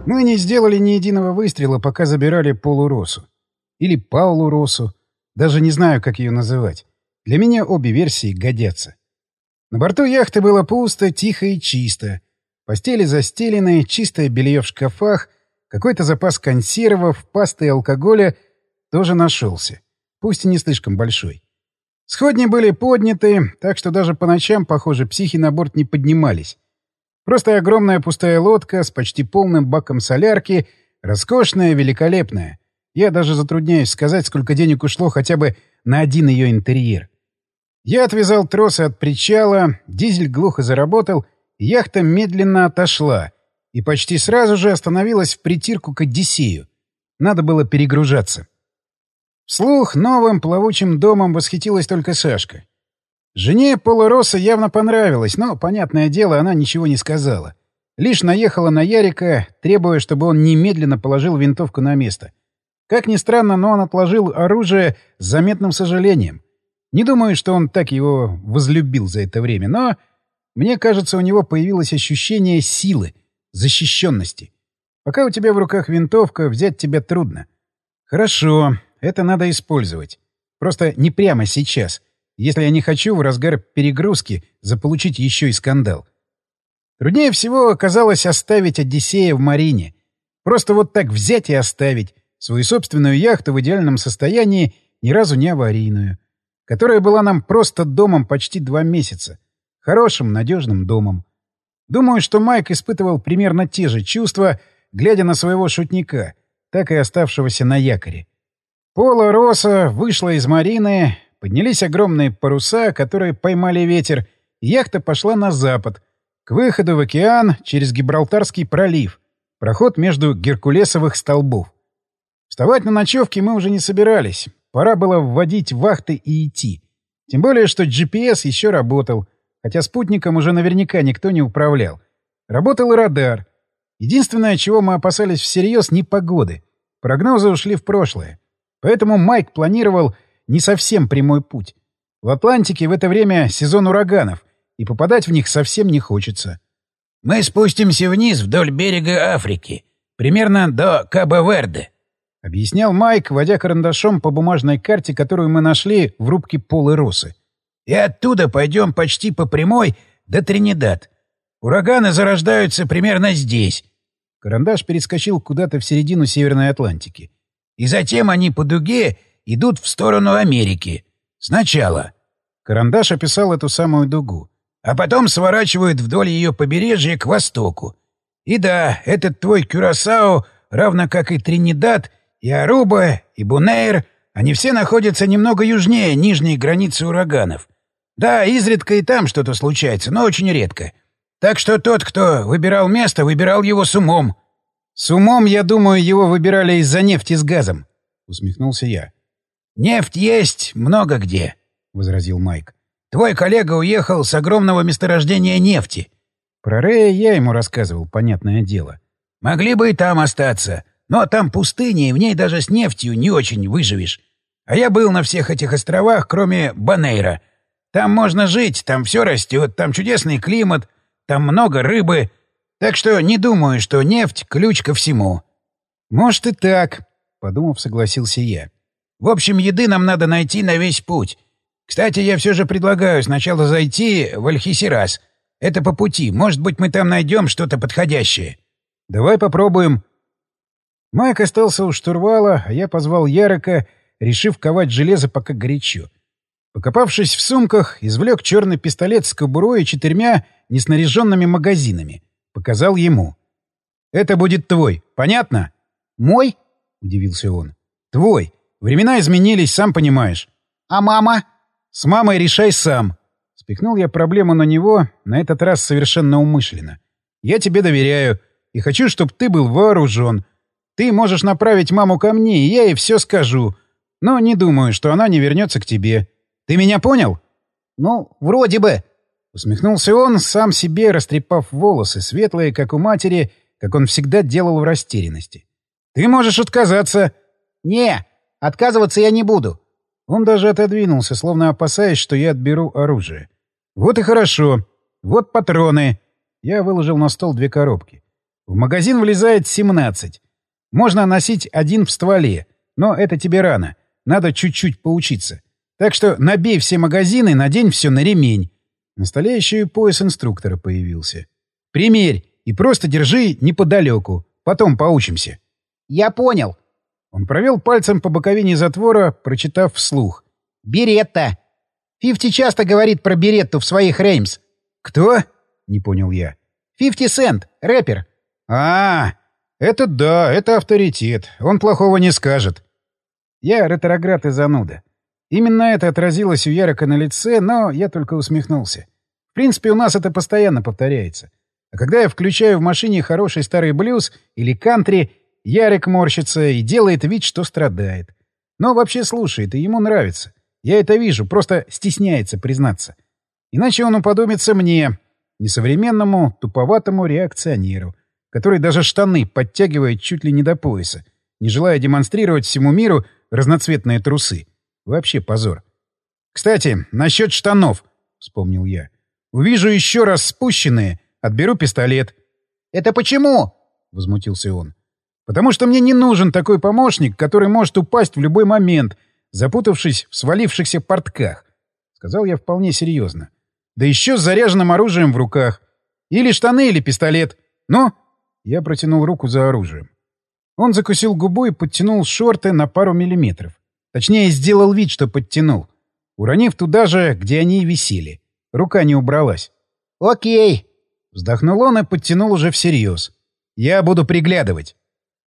Мы не сделали ни единого выстрела, пока забирали Полу Россу. Или Паулу Россу. Даже не знаю, как ее называть. Для меня обе версии годятся. На борту яхты было пусто, тихо и чисто. Постели застелены, чистое белье в шкафах, какой-то запас консервов, пасты и алкоголя тоже нашелся. Пусть и не слишком большой. Сходни были подняты, так что даже по ночам, похоже, психи на борт не поднимались. Просто огромная пустая лодка с почти полным баком солярки, роскошная, великолепная. Я даже затрудняюсь сказать, сколько денег ушло хотя бы на один ее интерьер. Я отвязал тросы от причала, дизель глухо заработал, и яхта медленно отошла и почти сразу же остановилась в притирку к Одиссею. Надо было перегружаться. Вслух новым плавучим домом восхитилась только Сашка. Жене Пола Росса явно понравилось, но, понятное дело, она ничего не сказала. Лишь наехала на Ярика, требуя, чтобы он немедленно положил винтовку на место. Как ни странно, но он отложил оружие с заметным сожалением. Не думаю, что он так его возлюбил за это время, но, мне кажется, у него появилось ощущение силы, защищенности. Пока у тебя в руках винтовка, взять тебя трудно. Хорошо, это надо использовать. Просто не прямо сейчас, если я не хочу в разгар перегрузки заполучить еще и скандал. Труднее всего оказалось оставить Одиссея в марине. Просто вот так взять и оставить свою собственную яхту в идеальном состоянии, ни разу не аварийную, которая была нам просто домом почти 2 месяца. Хорошим, надежным домом. Думаю, что Майк испытывал примерно те же чувства, глядя на своего шутника, так и оставшегося на якоре. Пола Росса вышла из марины, поднялись огромные паруса, которые поймали ветер, и яхта пошла на запад, к выходу в океан через Гибралтарский пролив, проход между геркулесовых столбов. Вставать на ночевке мы уже не собирались. Пора было вводить вахты и идти. Тем более, что GPS еще работал, хотя спутником уже наверняка никто не управлял. Работал и радар. Единственное, чего мы опасались всерьез — непогоды. Прогнозы ушли в прошлое. Поэтому Майк планировал не совсем прямой путь. В Атлантике в это время сезон ураганов, и попадать в них совсем не хочется. «Мы спустимся вниз вдоль берега Африки, примерно до Кабо-Верде», — объяснял Майк, водя карандашом по бумажной карте, которую мы нашли в рубке Полы Россы. «И оттуда пойдем почти по прямой до Тринидад. Ураганы зарождаются примерно здесь». Карандаш перескочил куда-то в середину Северной Атлантики. «И затем они по дуге идут в сторону Америки. Сначала». Карандаш описал эту самую дугу. «А потом сворачивают вдоль ее побережья к востоку. И да, этот твой Кюрасао, равно как и Тринидад, и Аруба, и Бонэйр, они все находятся немного южнее нижней границы ураганов. Да, изредка и там что-то случается, но очень редко. Так что тот, кто выбирал место, выбирал его с умом». «С умом, я думаю, его выбирали из-за нефти с газом», — усмехнулся я. «Нефть есть много где», — возразил Майк. «Твой коллега уехал с огромного месторождения нефти». Про Рэя я ему рассказывал, понятное дело. «Могли бы и там остаться, но там пустыня, и в ней даже с нефтью не очень выживешь. А я был на всех этих островах, кроме Бонэйра. Там можно жить, там все растет, там чудесный климат, там много рыбы. Так что не думаю, что нефть — ключ ко всему». «Может и так», — подумав, согласился я. «В общем, еды нам надо найти на весь путь. Кстати, я все же предлагаю сначала зайти в Альхисирас. Это по пути. Может быть, мы там найдем что-то подходящее». «Давай попробуем». Майк остался у штурвала, а я позвал Ярика, решив ковать железо пока горячо. Покопавшись в сумках, извлек черный пистолет с кобурой и 4 неснаряженными магазинами. Показал ему. «Это будет твой. Понятно?» «Мой?» — удивился он. «Твой. Времена изменились, сам понимаешь». «А мама?» «С мамой решай сам». Спихнул я проблему на него, на этот раз совершенно умышленно. «Я тебе доверяю и хочу, чтобы ты был вооружен. Ты можешь направить маму ко мне, и я ей все скажу. Но не думаю, что она не вернется к тебе. Ты меня понял?» «Ну, вроде бы». Усмехнулся он, сам себе растрепав волосы, светлые, как у матери, как он всегда делал в растерянности. «Ты можешь отказаться». «Не, отказываться я не буду». Он даже отодвинулся, словно опасаясь, что я отберу оружие. «Вот и хорошо. Вот патроны». Я выложил на стол 2 коробки. В магазин влезает 17. Можно носить один в стволе, но это тебе рано. Надо чуть-чуть поучиться. Так что набей все магазины, надень все на ремень. На столе еще и пояс инструктора появился. Примерь и просто держи неподалеку. Потом поучимся. Я понял. Он провел пальцем по боковине затвора, прочитав вслух. Беретта. 50 часто говорит про Беретту в своих реймс. Кто? Не понял я. 50 Cent, рэпер. Это да, это авторитет. Он плохого не скажет. Я ретроград и зануда. Именно это отразилось у Ярика на лице, но я только усмехнулся. В принципе, у нас это постоянно повторяется. А когда я включаю в машине хороший старый блюз или кантри, Ярик морщится и делает вид, что страдает. Но вообще слушает, и ему нравится. Я это вижу, просто стесняется признаться. Иначе он уподобится мне, несовременному, туповатому реакционеру, который даже штаны подтягивает чуть ли не до пояса, не желая демонстрировать всему миру разноцветные трусы. Вообще позор. «Кстати, насчет штанов», — вспомнил я. «Увижу еще раз спущенные, отберу пистолет». «Это почему?» — возмутился он. «Потому что мне не нужен такой помощник, который может упасть в любой момент, запутавшись в свалившихся портках», — сказал я вполне серьезно. «Да еще с заряженным оружием в руках. Или штаны, или пистолет. Ну?» Я протянул руку за оружием. Он закусил губу и подтянул шорты на пару миллиметров. Точнее, сделал вид, что подтянул, уронив туда же, где они и висели. Рука не убралась. «Окей». Вздохнул он и подтянул уже всерьез. «Я буду приглядывать».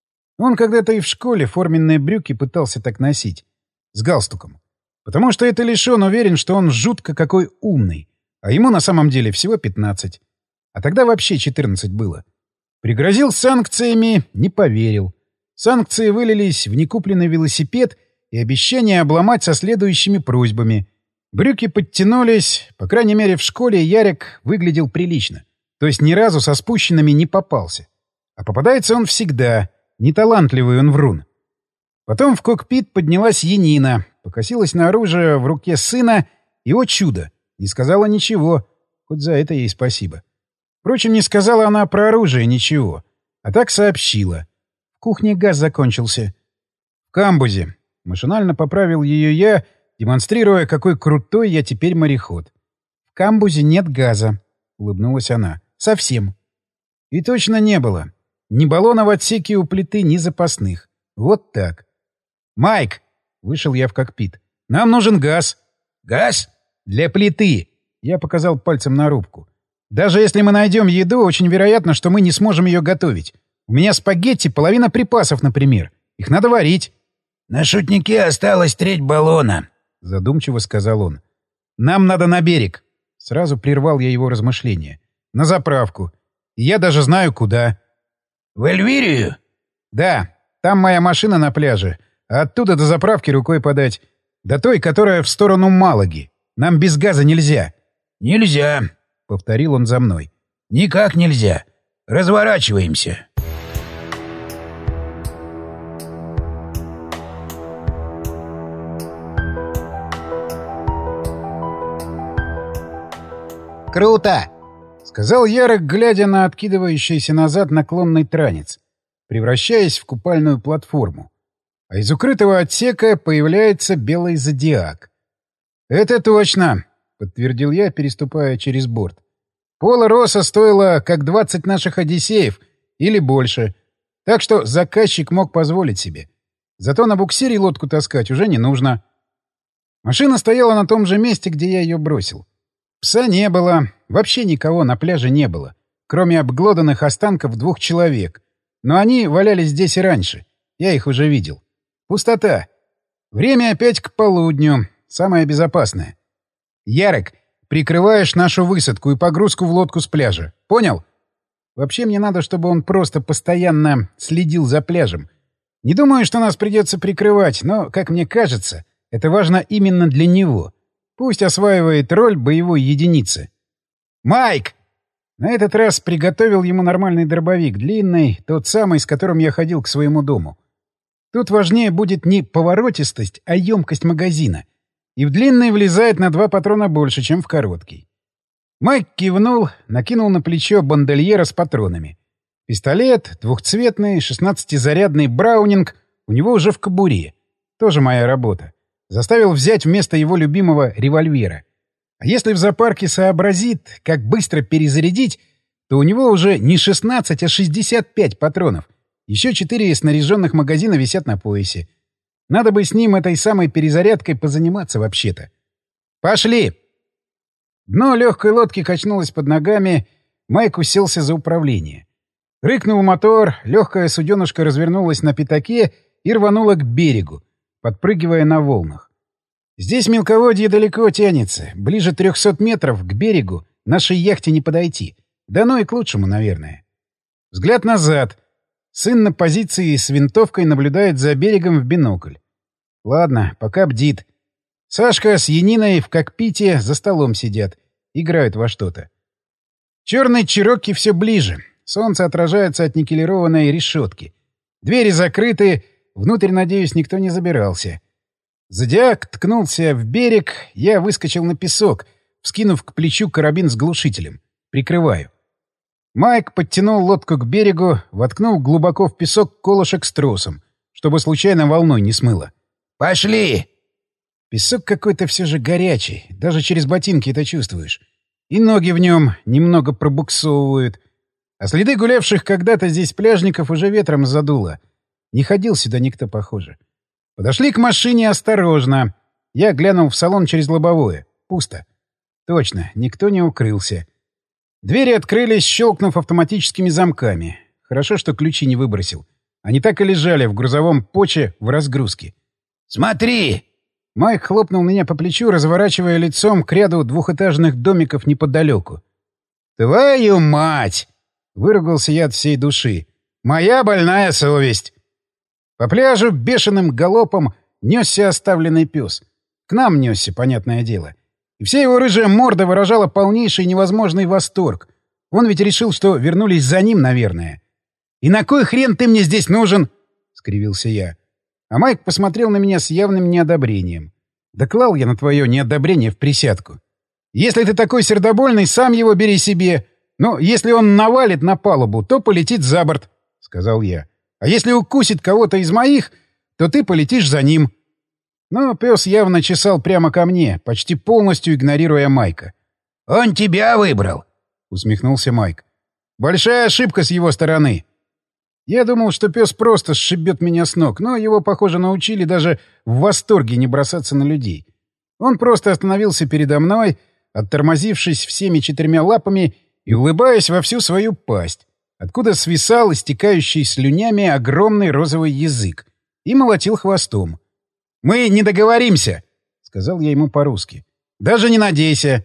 Он когда-то и в школе форменные брюки пытался так носить. С галстуком. Потому что это лишь он уверен, что он жутко какой умный. А ему на самом деле всего 15. А тогда вообще 14 было. Пригрозил санкциями, не поверил. Санкции вылились в некупленный велосипед и обещание обломать со следующими просьбами. Брюки подтянулись, по крайней мере в школе Ярик выглядел прилично. То есть ни разу со спущенными не попался. А попадается он всегда, неталантливый он врун. Потом в кокпит поднялась Янина, покосилась на оружие в руке сына и, о чудо, не сказала ничего, хоть за это ей спасибо. Впрочем, не сказала она про оружие ничего, а так сообщила. В кухне газ закончился. В камбузе. Машинально поправил ее я, демонстрируя, какой крутой я теперь мореход. «В камбузе нет газа», — улыбнулась она. «Совсем». И точно не было. Ни баллона в отсеке у плиты, ни запасных. Вот так. «Майк!» — вышел я в кокпит. «Нам нужен газ». «Газ?» «Для плиты», — я показал пальцем на рубку. «Даже если мы найдем еду, очень вероятно, что мы не сможем ее готовить. У меня спагетти, половина припасов, например. Их надо варить». «На шутнике осталось треть баллона», — задумчиво сказал он. «Нам надо на берег». Сразу прервал я его размышления. «На заправку. И я даже знаю, куда». «В Эльвирию?» «Да. Там моя машина на пляже. А оттуда до заправки рукой подать. До той, которая в сторону Малаги. Нам без газа нельзя». «Нельзя», — повторил он за мной. «Никак нельзя. Разворачиваемся». «Круто!» — сказал Ярик, глядя на откидывающийся назад наклонный транец, превращаясь в купальную платформу. А из укрытого отсека появляется белый зодиак. «Это точно!» — подтвердил я, переступая через борт. «Пола Росса стоила как 20 наших Одиссеев или больше, так что заказчик мог позволить себе. Зато на буксире лодку таскать уже не нужно». Машина стояла на том же месте, где я ее бросил. Пса не было, вообще никого на пляже не было, кроме обглоданных останков 2 человек. Но они валялись здесь и раньше. Я их уже видел. Пустота. Время опять к полудню. Самое безопасное. Ярик, прикрываешь нашу высадку и погрузку в лодку с пляжа. Понял? Вообще мне надо, чтобы он просто постоянно следил за пляжем. Не думаю, что нас придется прикрывать, но, как мне кажется, это важно именно для него. Пусть осваивает роль боевой единицы. «Майк!» На этот раз приготовил ему нормальный дробовик, длинный, тот самый, с которым я ходил к своему дому. Тут важнее будет не поворотистость, а емкость магазина. И в длинный влезает на 2 патрона больше, чем в короткий. Майк кивнул, накинул на плечо бандольера с патронами. Пистолет, двухцветный, 16-зарядный Браунинг у него уже в кобуре. Тоже моя работа. Заставил взять вместо его любимого револьвера. А если в зоопарке сообразит, как быстро перезарядить, то у него уже не 16, а 65 патронов. Еще 4 снаряженных магазина висят на поясе. Надо бы с ним этой самой перезарядкой позаниматься вообще-то. «Пошли!» Дно легкой лодки качнулось под ногами, Майк уселся за управление. Рыкнул мотор, легкая суденышко развернулась на пятаке и рванула к берегу, подпрыгивая на волнах. Здесь мелководье далеко тянется, ближе 300 метров к берегу нашей яхте не подойти. Да ну и к лучшему, наверное. Взгляд назад. Сын на позиции с винтовкой наблюдает за берегом в бинокль. Ладно, пока бдит. Сашка с Яниной в кокпите за столом сидят. Играют во что-то. Черный Чероки все ближе. Солнце отражается от никелированной решетки. Двери закрыты. Внутрь, надеюсь, никто не забирался. Зодиак ткнулся в берег. Я выскочил на песок, вскинув к плечу карабин с глушителем. Прикрываю. Майк подтянул лодку к берегу, воткнул глубоко в песок колышек с тросом, чтобы случайно волной не смыло. «Пошли!» Песок какой-то все же горячий, даже через ботинки это чувствуешь. И ноги в нем немного пробуксовывают. А следы гулявших когда-то здесь пляжников уже ветром задуло. Не ходил сюда никто, похоже. Подошли к машине осторожно. Я глянул в салон через лобовое. Пусто. Точно, никто не укрылся. Двери открылись, щелкнув автоматическими замками. Хорошо, что ключи не выбросил. Они так и лежали в грузовом поче в разгрузке. «Смотри!» Майк хлопнул меня по плечу, разворачивая лицом к ряду двухэтажных домиков неподалеку. «Твою мать!» — выругался я от всей души. «Моя больная совесть!» По пляжу бешеным галопом несся оставленный пес. К нам несся, понятное дело. И вся его рыжая морда выражала полнейший невозможный восторг. Он ведь решил, что вернулись за ним, наверное. «И на кой хрен ты мне здесь нужен?» — скривился я. А Майк посмотрел на меня с явным неодобрением. «Да клал я на твое неодобрение в присядку. Если ты такой сердобольный, сам его бери себе. Но если он навалит на палубу, то полетит за борт», — сказал я. «А если укусит кого-то из моих, то ты полетишь за ним». Но пес явно чесал прямо ко мне, почти полностью игнорируя Майка. «Он тебя выбрал!» — усмехнулся Майк. «Большая ошибка с его стороны. Я думал, что пес просто сшибет меня с ног, но его, похоже, научили даже в восторге не бросаться на людей. Он просто остановился передо мной, оттормозившись всеми 4 лапами и улыбаясь во всю свою пасть, откуда свисал истекающий слюнями огромный розовый язык, и молотил хвостом. «Мы не договоримся!» — сказал я ему по-русски. «Даже не надейся!»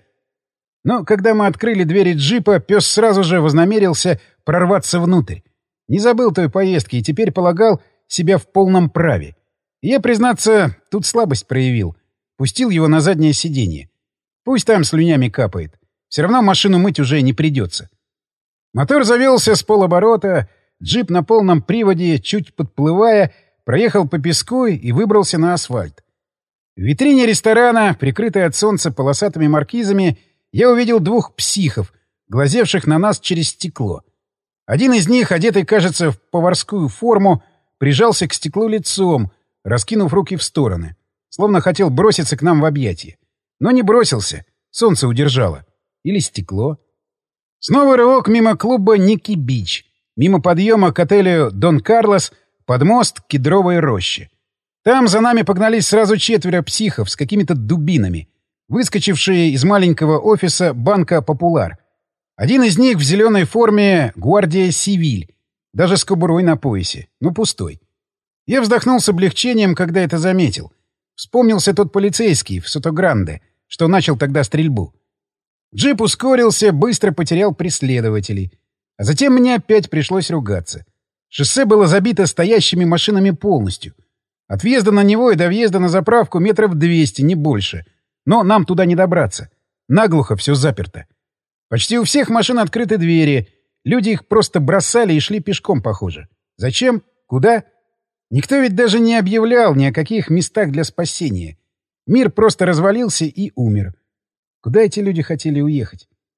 Но когда мы открыли двери джипа, пес сразу же вознамерился прорваться внутрь. Не забыл той поездки и теперь полагал себя в полном праве. И я, признаться, тут слабость проявил. Пустил его на заднее сиденье. Пусть там слюнями капает. Все равно машину мыть уже не придется. Мотор завелся с полоборота, джип на полном приводе, чуть подплывая, проехал по песку и выбрался на асфальт. В витрине ресторана, прикрытой от солнца полосатыми маркизами, я увидел 2 психов, глазевших на нас через стекло. Один из них, одетый, кажется, в поварскую форму, прижался к стеклу лицом, раскинув руки в стороны, словно хотел броситься к нам в объятия. Но не бросился, солнце удержало. Или стекло. Снова рывок мимо клуба «Ники-Бич», мимо подъема к отелю «Дон Карлос», под мост к Кедровой роще. Там за нами погнались сразу 4 психов с какими-то дубинами, выскочившие из маленького офиса банка «Популяр». Один из них в зеленой форме «Гвардия Сивиль», даже с кобурой на поясе, но пустой. Я вздохнул с облегчением, когда это заметил. Вспомнился тот полицейский в Сото-Гранде, что начал тогда стрельбу. Джип ускорился, быстро потерял преследователей. А затем мне опять пришлось ругаться. Шоссе было забито стоящими машинами полностью. От въезда на него и до въезда на заправку 200 метров, не больше. Но нам туда не добраться. Наглухо все заперто. Почти у всех машин открыты двери. Люди их просто бросали и шли пешком, похоже. Зачем? Куда? Никто ведь даже не объявлял ни о каких местах для спасения. Мир просто развалился и умер. Куда эти люди хотели уехать?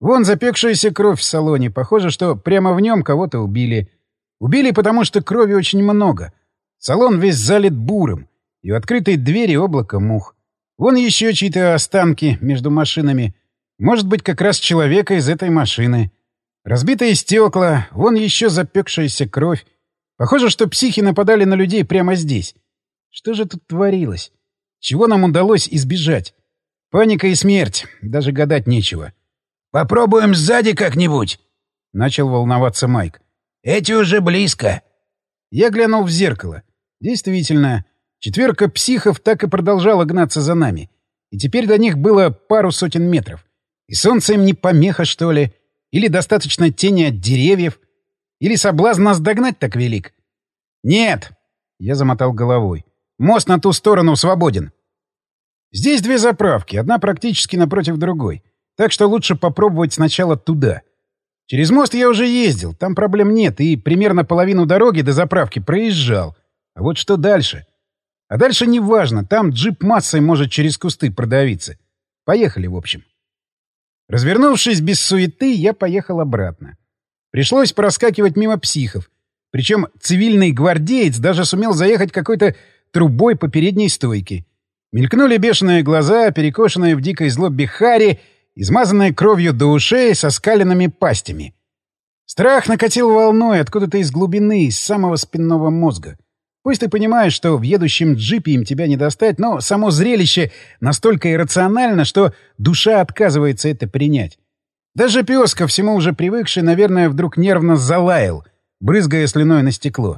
Вон запекшаяся кровь в салоне. Похоже, что прямо в нем кого-то убили. Убили, потому что крови очень много. Салон весь залит буром. И в открытой двери облако мух. Вон еще чьи-то останки между машинами. Может быть, как раз человека из этой машины. Разбитые стекла. Вон еще запекшаяся кровь. Похоже, что психи нападали на людей прямо здесь. Что же тут творилось? Чего нам удалось избежать? Паника и смерть. Даже гадать нечего. «Попробуем сзади как-нибудь», — начал волноваться Майк. «Эти уже близко». Я глянул в зеркало. Действительно, четверка психов так и продолжала гнаться за нами. И теперь до них было пару сотен метров. И солнце им не помеха, что ли? Или достаточно тени от деревьев? Или соблазн нас догнать так велик? «Нет!» — я замотал головой. «Мост на ту сторону свободен». Здесь две заправки, одна практически напротив другой. Так что лучше попробовать сначала туда. Через мост я уже ездил, там проблем нет, и примерно половину дороги до заправки проезжал. А вот что дальше? А дальше неважно, там джип массой может через кусты продавиться. Поехали, в общем. Развернувшись без суеты, я поехал обратно. Пришлось проскакивать мимо психов. Причем цивильный гвардеец даже сумел заехать какой-то трубой по передней стойке. Мелькнули бешеные глаза, перекошенные в дикой злобе хари, измазанные кровью до ушей со скаленными пастями. Страх накатил волной откуда-то из глубины, из самого спинного мозга. Пусть ты понимаешь, что в едущем джипе им тебя не достать, но само зрелище настолько иррационально, что душа отказывается это принять. Даже пес, ко всему уже привыкший, наверное, вдруг нервно залаял, брызгая слюной на стекло.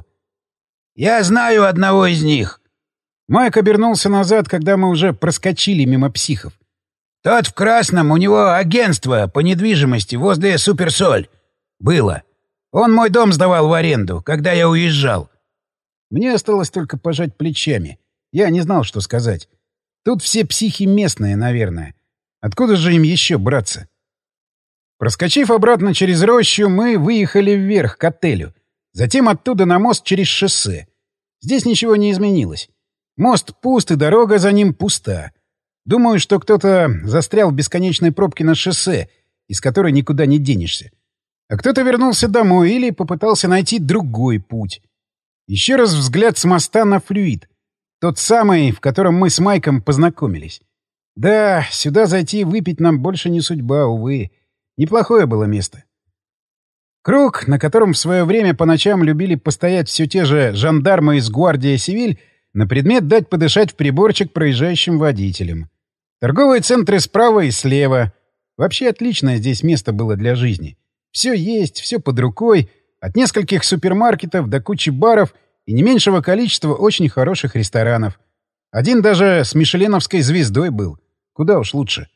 «Я знаю одного из них!» Майк обернулся назад, когда мы уже проскочили мимо психов. «Тот в красном, у него агентство по недвижимости возле Суперсоль. Было. Он мой дом сдавал в аренду, когда я уезжал». Мне осталось только пожать плечами. Я не знал, что сказать. Тут все психи местные, наверное. Откуда же им еще браться? Проскочив обратно через рощу, мы выехали вверх к отелю. Затем оттуда на мост через шоссе. Здесь ничего не изменилось. Мост пуст, и дорога за ним пуста. Думаю, что кто-то застрял в бесконечной пробке на шоссе, из которой никуда не денешься. А кто-то вернулся домой или попытался найти другой путь. Еще раз взгляд с моста на флюид. Тот самый, в котором мы с Майком познакомились. Да, сюда зайти и выпить нам больше не судьба, увы. Неплохое было место. Круг, на котором в свое время по ночам любили постоять все те же жандармы из Гвардия Сивиль, на предмет дать подышать в приборчик проезжающим водителям. Торговые центры справа и слева. Вообще отличное здесь место было для жизни. Все есть, все под рукой, от нескольких супермаркетов до кучи баров и не меньшего количества очень хороших ресторанов. Один даже с мишеленовской звездой был. Куда уж лучше.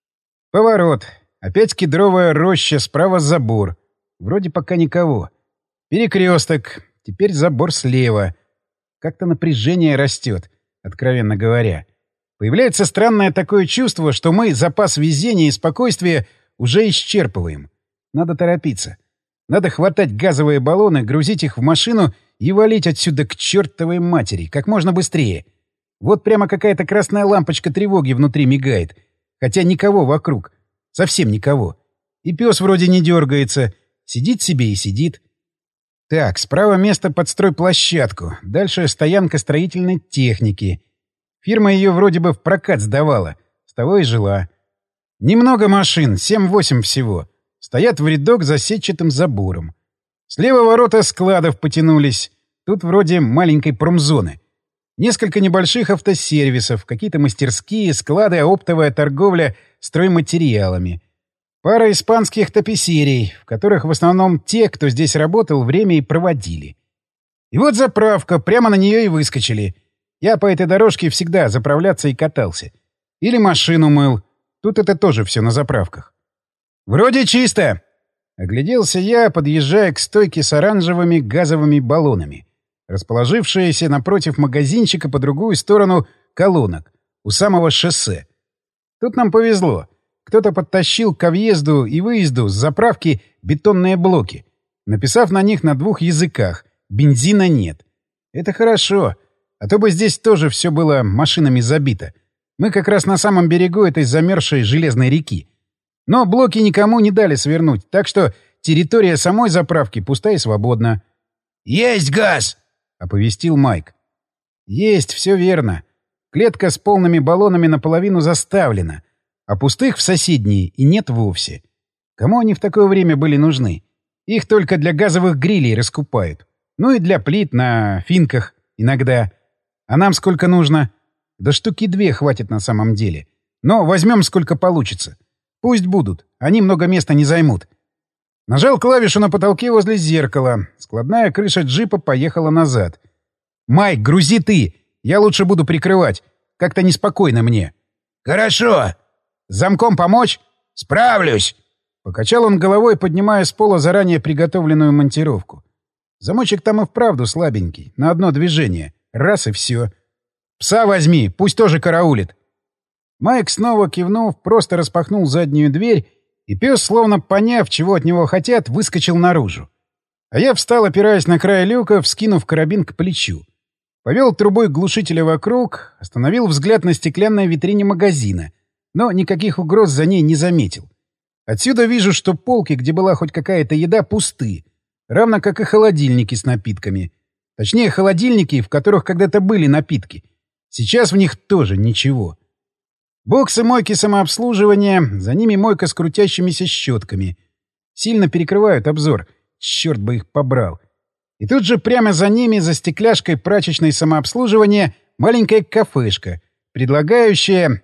Поворот. Опять кедровая роща, справа забор. Вроде пока никого. Перекресток. Теперь забор слева. Как-то напряжение растет, откровенно говоря. Появляется странное такое чувство, что мы запас везения и спокойствия уже исчерпываем. Надо торопиться. Надо хватать газовые баллоны, грузить их в машину и валить отсюда к чертовой матери, как можно быстрее. Вот прямо какая-то красная лампочка тревоги внутри мигает. Хотя никого вокруг. Совсем никого. И пес вроде не дергается. Сидит себе и сидит. Так, справа место под стройплощадку. Дальше стоянка строительной техники. Фирма ее вроде бы в прокат сдавала. С того и жила. Немного машин, 7-8 всего. Стоят в рядок за сетчатым забором. Слева ворота складов потянулись. Тут вроде маленькой промзоны. Несколько небольших автосервисов, какие-то мастерские, склады, оптовая торговля стройматериалами. Пара испанских таписерий, в которых в основном те, кто здесь работал, время и проводили. И вот заправка, прямо на нее и выскочили. Я по этой дорожке всегда заправляться и катался. Или машину мыл. Тут это тоже все на заправках. «Вроде чисто!» — огляделся я, подъезжая к стойке с оранжевыми газовыми баллонами, расположившиеся напротив магазинчика по другую сторону колонок, у самого шоссе. Тут нам повезло. Кто-то подтащил ко въезду и выезду с заправки бетонные блоки, написав на них на 2 языках «бензина нет». Это хорошо, а то бы здесь тоже все было машинами забито. Мы как раз на самом берегу этой замерзшей железной реки. Но блоки никому не дали свернуть, так что территория самой заправки пуста и свободна. «Есть газ!» — оповестил Майк. «Есть, все верно. Клетка с полными баллонами наполовину заставлена, а пустых в соседней и нет вовсе. Кому они в такое время были нужны? Их только для газовых грилей раскупают. Ну и для плит на финках иногда. А нам сколько нужно? Да штуки 2 хватит на самом деле. Но возьмем сколько получится. Пусть будут, они много места не займут». Нажал клавишу на потолке возле зеркала. Складная крыша джипа поехала назад. «Майк, грузи ты! Я лучше буду прикрывать. Как-то неспокойно мне». «Хорошо. «С замком помочь?» Справлюсь!» Покачал он головой, поднимая с пола заранее приготовленную монтировку. Замочек там и вправду слабенький, на одно движение. Раз и все. «Пса возьми, пусть тоже караулит». Майк, снова кивнув, просто распахнул заднюю дверь, и пес, словно поняв, чего от него хотят, выскочил наружу. А я встал, опираясь на край люка, вскинув карабин к плечу. Повел трубой глушителя вокруг, остановил взгляд на стеклянной витрине магазина, но никаких угроз за ней не заметил. Отсюда вижу, что полки, где была хоть какая-то еда, пусты, равно как и холодильники с напитками. Точнее, холодильники, в которых когда-то были напитки. Сейчас в них тоже ничего. Боксы мойки самообслуживания, за ними мойка с крутящимися щетками. Сильно перекрывают обзор. Черт бы их побрал. И тут же прямо за ними, за стекляшкой прачечной самообслуживания, маленькая кафешка, предлагавшая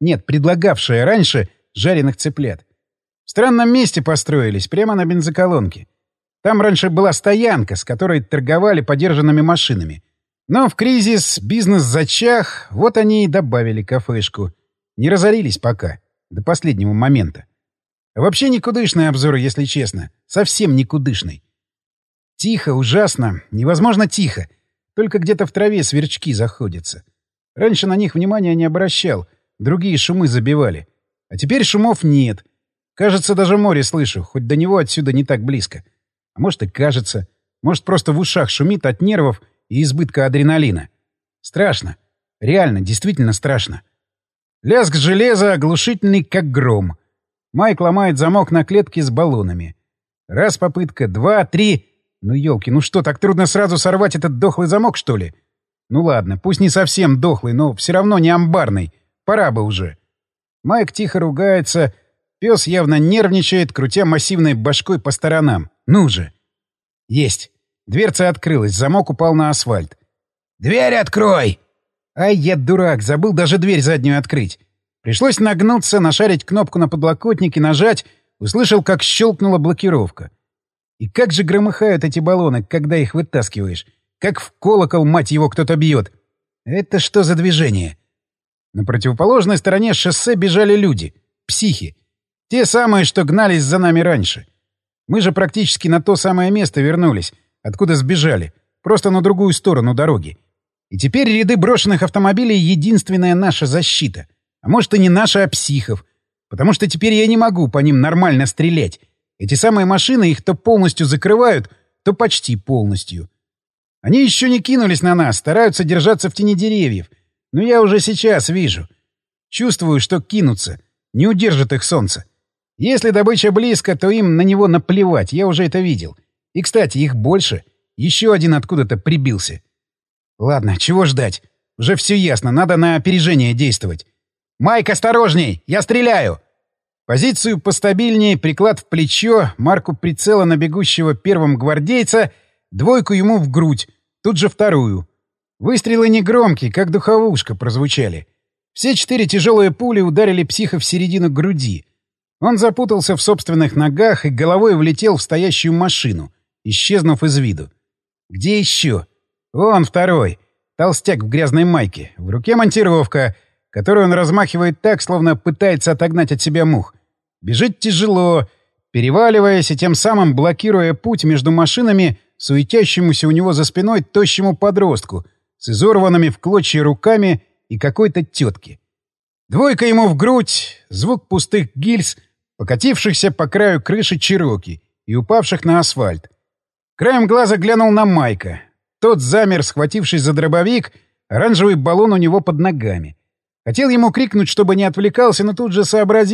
раньше жареных цыплят. В странном месте построились, прямо на бензоколонке. Там раньше была стоянка, с которой торговали подержанными машинами. Но в кризис бизнес зачах, вот они и добавили кафешку. Не разорились пока, до последнего момента. А вообще никудышный обзор, если честно. Совсем никудышный. Тихо, ужасно, невозможно тихо. Только где-то в траве сверчки заходятся. Раньше на них внимания не обращал, другие шумы забивали. А теперь шумов нет. Кажется, даже море слышу, хоть до него отсюда не так близко. А может и кажется. Может, просто в ушах шумит от нервов и избытка адреналина. Страшно. Реально, действительно страшно. Лязг железа оглушительный, как гром. Майк ломает замок на клетке с баллонами. Раз попытка, 2, 3. Ну, елки, ну что, так трудно сразу сорвать этот дохлый замок, что ли? Ну ладно, пусть не совсем дохлый, но все равно не амбарный. Пора бы уже. Майк тихо ругается. Пес явно нервничает, крутя массивной башкой по сторонам. Ну же. Есть. Дверца открылась, замок упал на асфальт. «Дверь открой!» Ай, я дурак, забыл даже дверь заднюю открыть. Пришлось нагнуться, нашарить кнопку на подлокотнике, нажать, услышал, как щелкнула блокировка. И как же громыхают эти баллоны, когда их вытаскиваешь. Как в колокол, мать его, кто-то бьет. Это что за движение? На противоположной стороне шоссе бежали люди. Психи. Те самые, что гнались за нами раньше. Мы же практически на то самое место вернулись, откуда сбежали. Просто на другую сторону дороги. И теперь ряды брошенных автомобилей — единственная наша защита. А может, и не наша, а психов. Потому что теперь я не могу по ним нормально стрелять. Эти самые машины их то полностью закрывают, то почти полностью. Они еще не кинулись на нас, стараются держаться в тени деревьев. Но я уже сейчас вижу. Чувствую, что кинутся. Не удержит их солнце. Если добыча близко, то им на него наплевать, я уже это видел. И, кстати, их больше. Еще один откуда-то прибился. Ладно, чего ждать? Уже все ясно, надо на опережение действовать. «Майк, осторожней! Я стреляю!» Позицию постабильнее, приклад в плечо, марку прицела на бегущего первым гвардейца, двойку ему в грудь, тут же вторую. Выстрелы негромкие, как духовушка, прозвучали. Все 4 тяжелые пули ударили психа в середину груди. Он запутался в собственных ногах и головой влетел в стоящую машину, исчезнув из виду. Где еще? Вон второй. Толстяк в грязной майке. В руке монтировка, которую он размахивает так, словно пытается отогнать от себя мух. Бежит тяжело, переваливаясь и тем самым блокируя путь между машинами суетящемуся у него за спиной тощему подростку с изорванными в клочья руками и какой-то тетки. Двойка ему в грудь, звук пустых гильз, покатившихся по краю крыши Чироки и упавших на асфальт. Краем глаза глянул на Майка. Тот замер, схватившись за дробовик, оранжевый баллон у него под ногами. Хотел ему крикнуть, чтобы не отвлекался, но тут же сообразил,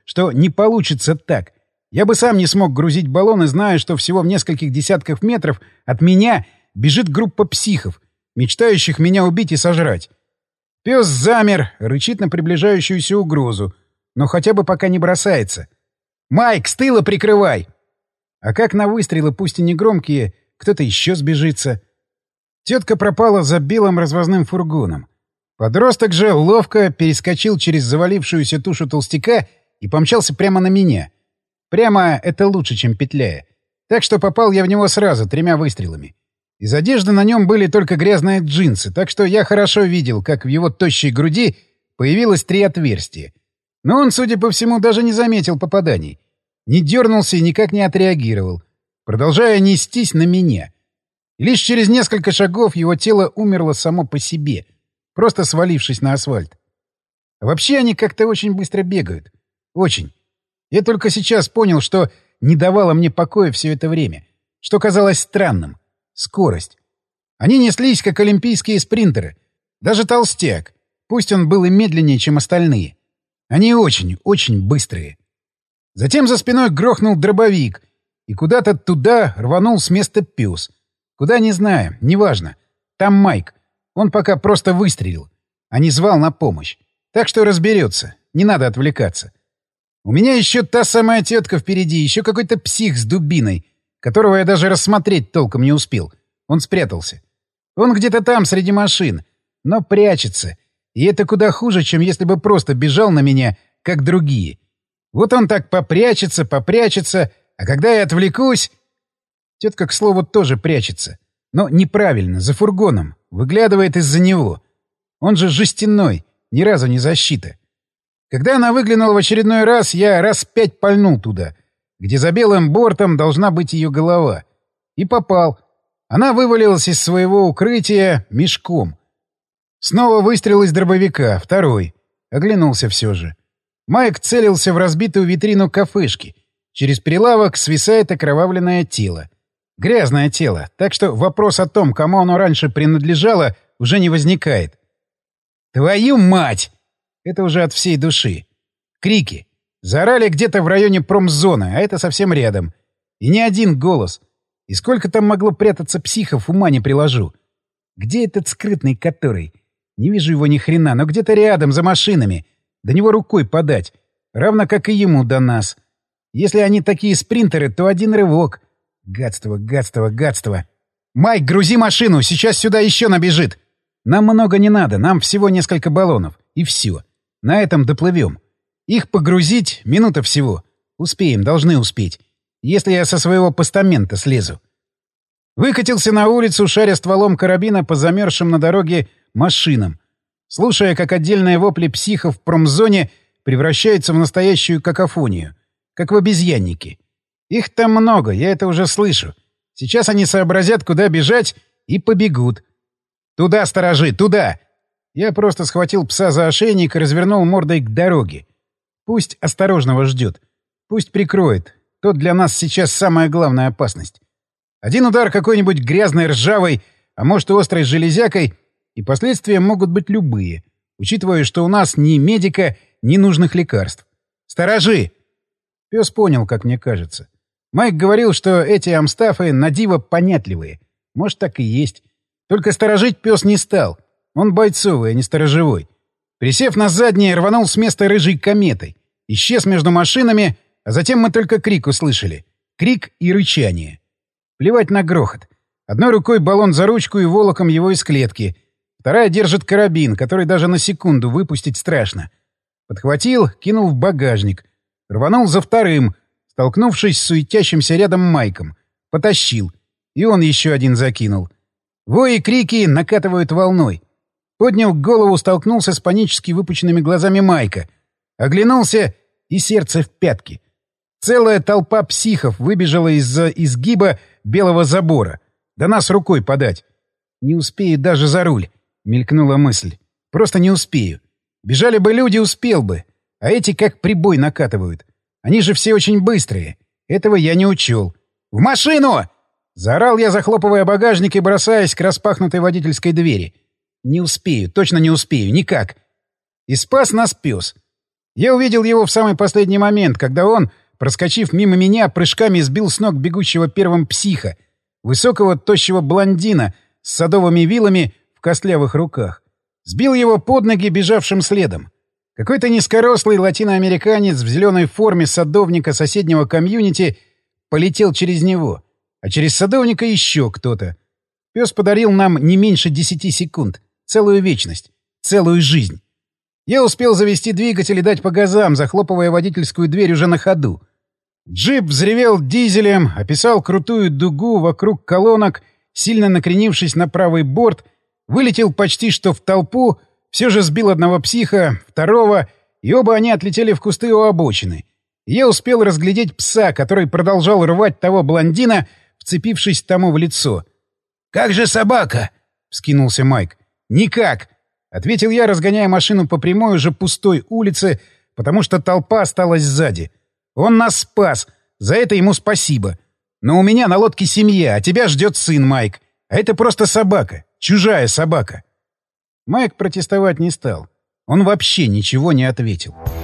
что не получится так. Я бы сам не смог грузить баллоны, зная, что всего в нескольких десятках метров от меня бежит группа психов, мечтающих меня убить и сожрать. Пес замер, рычит на приближающуюся угрозу, но хотя бы пока не бросается. «Майк, с тыла прикрывай!» А как на выстрелы, пусть и не громкие, кто-то еще сбежится. Тетка пропала за белым развозным фургоном. Подросток же ловко перескочил через завалившуюся тушу толстяка и помчался прямо на меня. Прямо — это лучше, чем петляя. Так что попал я в него сразу, 3 выстрелами. Из одежды на нем были только грязные джинсы, так что я хорошо видел, как в его тощей груди появилось 3 отверстия. Но он, судя по всему, даже не заметил попаданий. Не дернулся и никак не отреагировал, продолжая нестись на меня. И лишь через несколько шагов его тело умерло само по себе, просто свалившись на асфальт. А вообще они как-то очень быстро бегают. Очень. Я только сейчас понял, что не давало мне покоя все это время, что казалось странным. Скорость. Они неслись, как олимпийские спринтеры. Даже толстяк, пусть он был и медленнее, чем остальные. Они очень, очень быстрые. Затем за спиной грохнул дробовик, и куда-то туда рванул с места пес. Куда — не знаю, неважно. Там Майк. Он пока просто выстрелил, а не звал на помощь. Так что разберется, не надо отвлекаться. У меня еще та самая тетка впереди, еще какой-то псих с дубиной, которого я даже рассмотреть толком не успел. Он спрятался. Он где-то там, среди машин, но прячется. И это куда хуже, чем если бы просто бежал на меня, как другие. Вот он так попрячется, а когда я отвлекусь... Тетка, к слову, тоже прячется. Но неправильно, за фургоном. Выглядывает из-за него. Он же жестяной, ни разу не защита. Когда она выглянула в очередной раз, я раз 5 пальнул туда, где за белым бортом должна быть ее голова. И попал. Она вывалилась из своего укрытия мешком. Снова выстрел из дробовика, 2-й. Оглянулся все же. Майк целился в разбитую витрину кафешки. Через прилавок свисает окровавленное тело. Грязное тело, так что вопрос о том, кому оно раньше принадлежало, уже не возникает. «Твою мать!» Это уже от всей души. Крики. Заорали где-то в районе промзоны, а это совсем рядом. И не один голос. И сколько там могло прятаться психов, ума не приложу. Где этот скрытный который? Не вижу его ни хрена, но где-то рядом, за машинами. До него рукой подать. Равно как и ему до нас. Если они такие спринтеры, то один рывок. Гадство, гадство, гадство. «Майк, грузи машину, сейчас сюда еще набежит!» «Нам много не надо, нам всего несколько баллонов. И все. На этом доплывем. Их погрузить — минута всего. Успеем, должны успеть. Если я со своего постамента слезу». Выкатился на улицу, шаря стволом карабина по замерзшим на дороге машинам, слушая, как отдельные вопли психов в промзоне превращаются в настоящую какофонию, как в обезьянники. Их там много, я это уже слышу. Сейчас они сообразят, куда бежать, и побегут. «Туда, сторожи, туда!» Я просто схватил пса за ошейник и развернул мордой к дороге. Пусть осторожного ждет. Пусть прикроет. Тот для нас сейчас самая главная опасность. Один удар какой-нибудь грязной ржавой, а может и острой железякой, и последствия могут быть любые, учитывая, что у нас ни медика, ни нужных лекарств. «Сторожи!» Пес понял, как мне кажется. Майк говорил, что эти амстафы на диво понятливые. Может, так и есть. Только сторожить пес не стал. Он бойцовый, а не сторожевой. Присев на заднее, рванул с места рыжей кометой. Исчез между машинами, а затем мы только крик услышали. Крик и рычание. Плевать на грохот. Одной рукой баллон за ручку и волоком его из клетки. Вторая держит карабин, который даже на секунду выпустить страшно. Подхватил, кинул в багажник. Рванул за вторым, столкнувшись с суетящимся рядом Майком. Потащил. И он еще один закинул. Вой и крики накатывают волной. Поднял голову, столкнулся с панически выпученными глазами Майка. Оглянулся, и сердце в пятки. Целая толпа психов выбежала из-за изгиба белого забора. До нас рукой подать. «Не успею даже за руль», — мелькнула мысль. «Просто не успею. Бежали бы люди, успел бы. А эти как прибой накатывают. Они же все очень быстрые. Этого я не учел. «В машину!» — заорал я, захлопывая багажник и бросаясь к распахнутой водительской двери. «Не успею, точно не успею, никак». И спас нас пес. Я увидел его в самый последний момент, когда он, проскочив мимо меня, прыжками сбил с ног бегущего первым психа, высокого тощего блондина с садовыми вилами в костлявых руках. Сбил его под ноги бежавшим следом. Какой-то низкорослый латиноамериканец в зеленой форме садовника соседнего комьюнити полетел через него, а через садовника еще кто-то. Пес подарил нам не меньше 10 секунд, целую вечность, целую жизнь. Я успел завести двигатель и дать по газам, захлопывая водительскую дверь уже на ходу. Джип взревел дизелем, описал крутую дугу вокруг колонок, сильно накренившись на правый борт, вылетел почти что в толпу, все же сбил одного психа, второго, и оба они отлетели в кусты у обочины. И я успел разглядеть пса, который продолжал рвать того блондина, вцепившись тому в лицо. «Как же собака?» — вскинулся Майк. «Никак!» — ответил я, разгоняя машину по прямой уже пустой улице, потому что толпа осталась сзади. «Он нас спас. За это ему спасибо. Но у меня на лодке семья, а тебя ждет сын, Майк. А это просто собака. Чужая собака». Майк протестовать не стал. Он вообще ничего не ответил.